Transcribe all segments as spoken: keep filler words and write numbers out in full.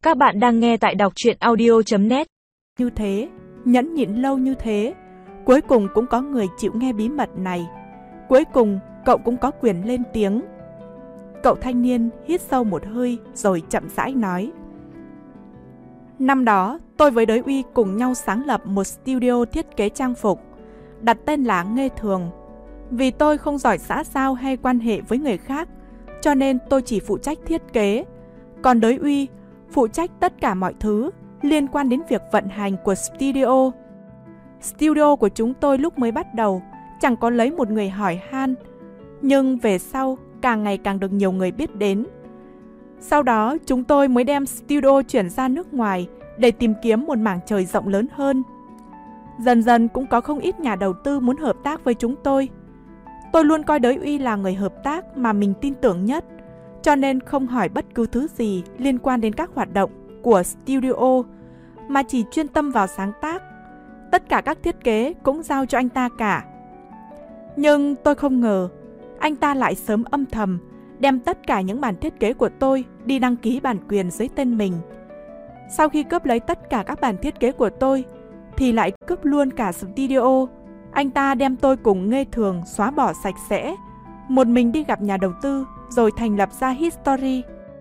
Các bạn đang nghe tại đọc truyện audio chấm net. Như thế, nhẫn nhịn lâu như thế, cuối cùng cũng có người chịu nghe bí mật này. Cuối cùng, cậu cũng có quyền lên tiếng. Cậu thanh niên hít sâu một hơi rồi chậm rãi nói. Năm đó, tôi với Đới Uy cùng nhau sáng lập một studio thiết kế trang phục, đặt tên là Nghê Thường. Vì tôi không giỏi xã giao hay quan hệ với người khác, cho nên tôi chỉ phụ trách thiết kế. Còn Đới Uy phụ trách tất cả mọi thứ liên quan đến việc vận hành của studio. Studio của chúng tôi lúc mới bắt đầu chẳng có lấy một người hỏi han, nhưng về sau càng ngày càng được nhiều người biết đến. Sau đó chúng tôi mới đem studio chuyển ra nước ngoài để tìm kiếm một mảng trời rộng lớn hơn. Dần dần cũng có không ít nhà đầu tư muốn hợp tác với chúng tôi. Tôi luôn coi Đới Uy là người hợp tác mà mình tin tưởng nhất, cho nên không hỏi bất cứ thứ gì liên quan đến các hoạt động của studio, mà chỉ chuyên tâm vào sáng tác. Tất cả các thiết kế cũng giao cho anh ta cả. Nhưng tôi không ngờ, anh ta lại sớm âm thầm đem tất cả những bản thiết kế của tôi đi đăng ký bản quyền dưới tên mình. Sau khi cướp lấy tất cả các bản thiết kế của tôi, thì lại cướp luôn cả studio. Anh ta đem tôi cùng Nghê Thường xóa bỏ sạch sẽ, một mình đi gặp nhà đầu tư rồi thành lập ra History.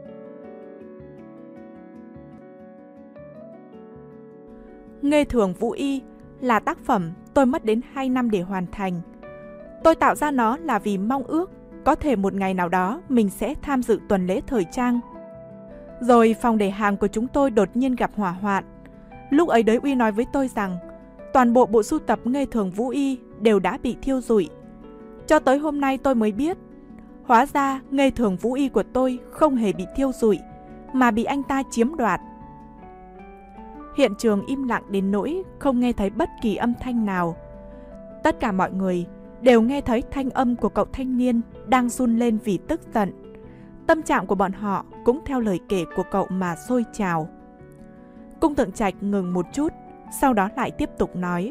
Nghê Thường Vũ Y là tác phẩm tôi mất đến hai năm để hoàn thành. Tôi tạo ra nó là vì mong ước có thể một ngày nào đó mình sẽ tham dự tuần lễ thời trang. Rồi phòng để hàng của chúng tôi đột nhiên gặp hỏa hoạn. Lúc ấy Đới Uy nói với tôi rằng toàn bộ bộ sưu tập Nghê Thường Vũ Y đều đã bị thiêu rụi. Cho tới hôm nay tôi mới biết, hóa ra Nghê Thường Vũ Y của tôi không hề bị thiêu rụi, mà bị anh ta chiếm đoạt. Hiện trường im lặng đến nỗi không nghe thấy bất kỳ âm thanh nào. Tất cả mọi người đều nghe thấy thanh âm của cậu thanh niên đang run lên vì tức giận. Tâm trạng của bọn họ cũng theo lời kể của cậu mà sôi trào. Cung Thượng Trạch ngừng một chút, sau đó lại tiếp tục nói.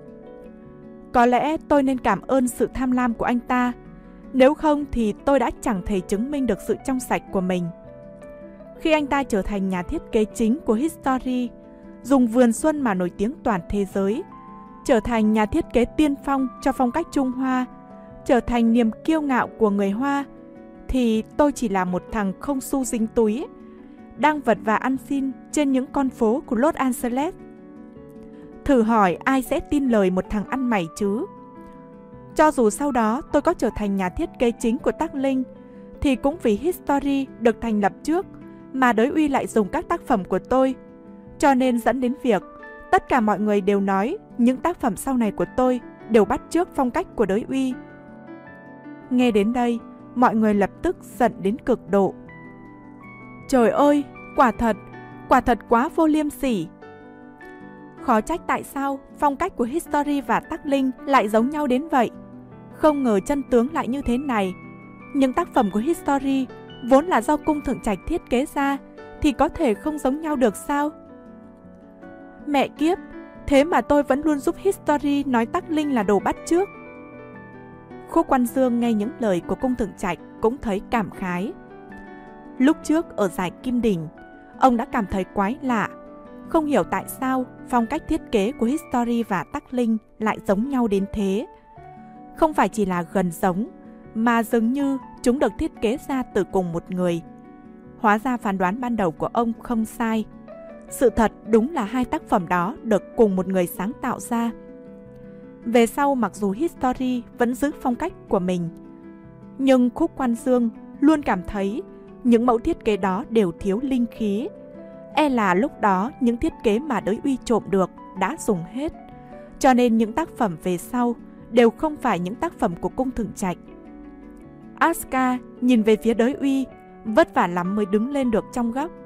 Có lẽ tôi nên cảm ơn sự tham lam của anh ta, nếu không thì tôi đã chẳng thể chứng minh được sự trong sạch của mình. Khi anh ta trở thành nhà thiết kế chính của History, dùng vườn xuân mà nổi tiếng toàn thế giới, trở thành nhà thiết kế tiên phong cho phong cách Trung Hoa, trở thành niềm kiêu ngạo của người Hoa, thì tôi chỉ là một thằng không xu dính túi, đang vật vã ăn xin trên những con phố của Los Angeles. Thử hỏi ai sẽ tin lời một thằng ăn mày chứ? Cho dù sau đó tôi có trở thành nhà thiết kế chính của Tắc Linh, thì cũng vì History được thành lập trước mà Đới Uy lại dùng các tác phẩm của tôi, cho nên dẫn đến việc tất cả mọi người đều nói những tác phẩm sau này của tôi đều bắt chước phong cách của Đới Uy. Nghe đến đây, mọi người lập tức giận đến cực độ. Trời ơi, quả thật, quả thật quá vô liêm sỉ. Khó trách tại sao phong cách của History và Tắc Linh lại giống nhau đến vậy. Không ngờ chân tướng lại như thế này. Những tác phẩm của History vốn là do Cung Thượng Trạch thiết kế ra, thì có thể không giống nhau được sao? Mẹ kiếp, thế mà tôi vẫn luôn giúp History nói Tắc Linh là đồ bắt chước. Khúc Quan Dương nghe những lời của Cung Thượng Trạch cũng thấy cảm khái. Lúc trước ở giải Kim Đỉnh, ông đã cảm thấy quái lạ, không hiểu tại sao phong cách thiết kế của History và Tắc Linh lại giống nhau đến thế. Không phải chỉ là gần giống, mà dường như chúng được thiết kế ra từ cùng một người. Hóa ra phán đoán ban đầu của ông không sai. Sự thật đúng là hai tác phẩm đó được cùng một người sáng tạo ra. Về sau mặc dù History vẫn giữ phong cách của mình, nhưng Khúc Quan Dương luôn cảm thấy những mẫu thiết kế đó đều thiếu linh khí. E là lúc đó những thiết kế mà Đới Uy trộm được đã dùng hết, cho nên những tác phẩm về sau đều không phải những tác phẩm của Cung Thượng Trạch. Asuka nhìn về phía Đới Uy, vất vả lắm mới đứng lên được trong góc.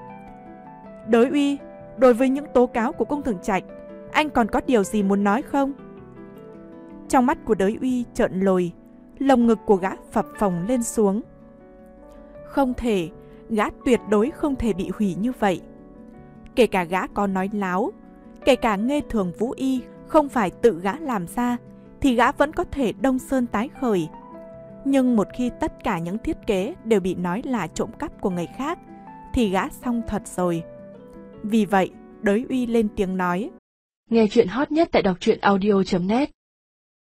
Đới Uy, đối với những tố cáo của Cung Thượng Trạch, anh còn có điều gì muốn nói không? Trong mắt của Đới Uy trợn lồi, lồng ngực của gã phập phồng lên xuống. Không thể, gã tuyệt đối không thể bị hủy như vậy. Kể cả gã có nói láo, kể cả Nghê Thường Vũ Y không phải tự gã làm ra, thì gã vẫn có thể đông sơn tái khởi. Nhưng một khi tất cả những thiết kế đều bị nói là trộm cắp của người khác, thì gã xong thật rồi. Vì vậy, Đới Uy lên tiếng nói. Nghe chuyện hot nhất tại đọc truyện audio chấm net.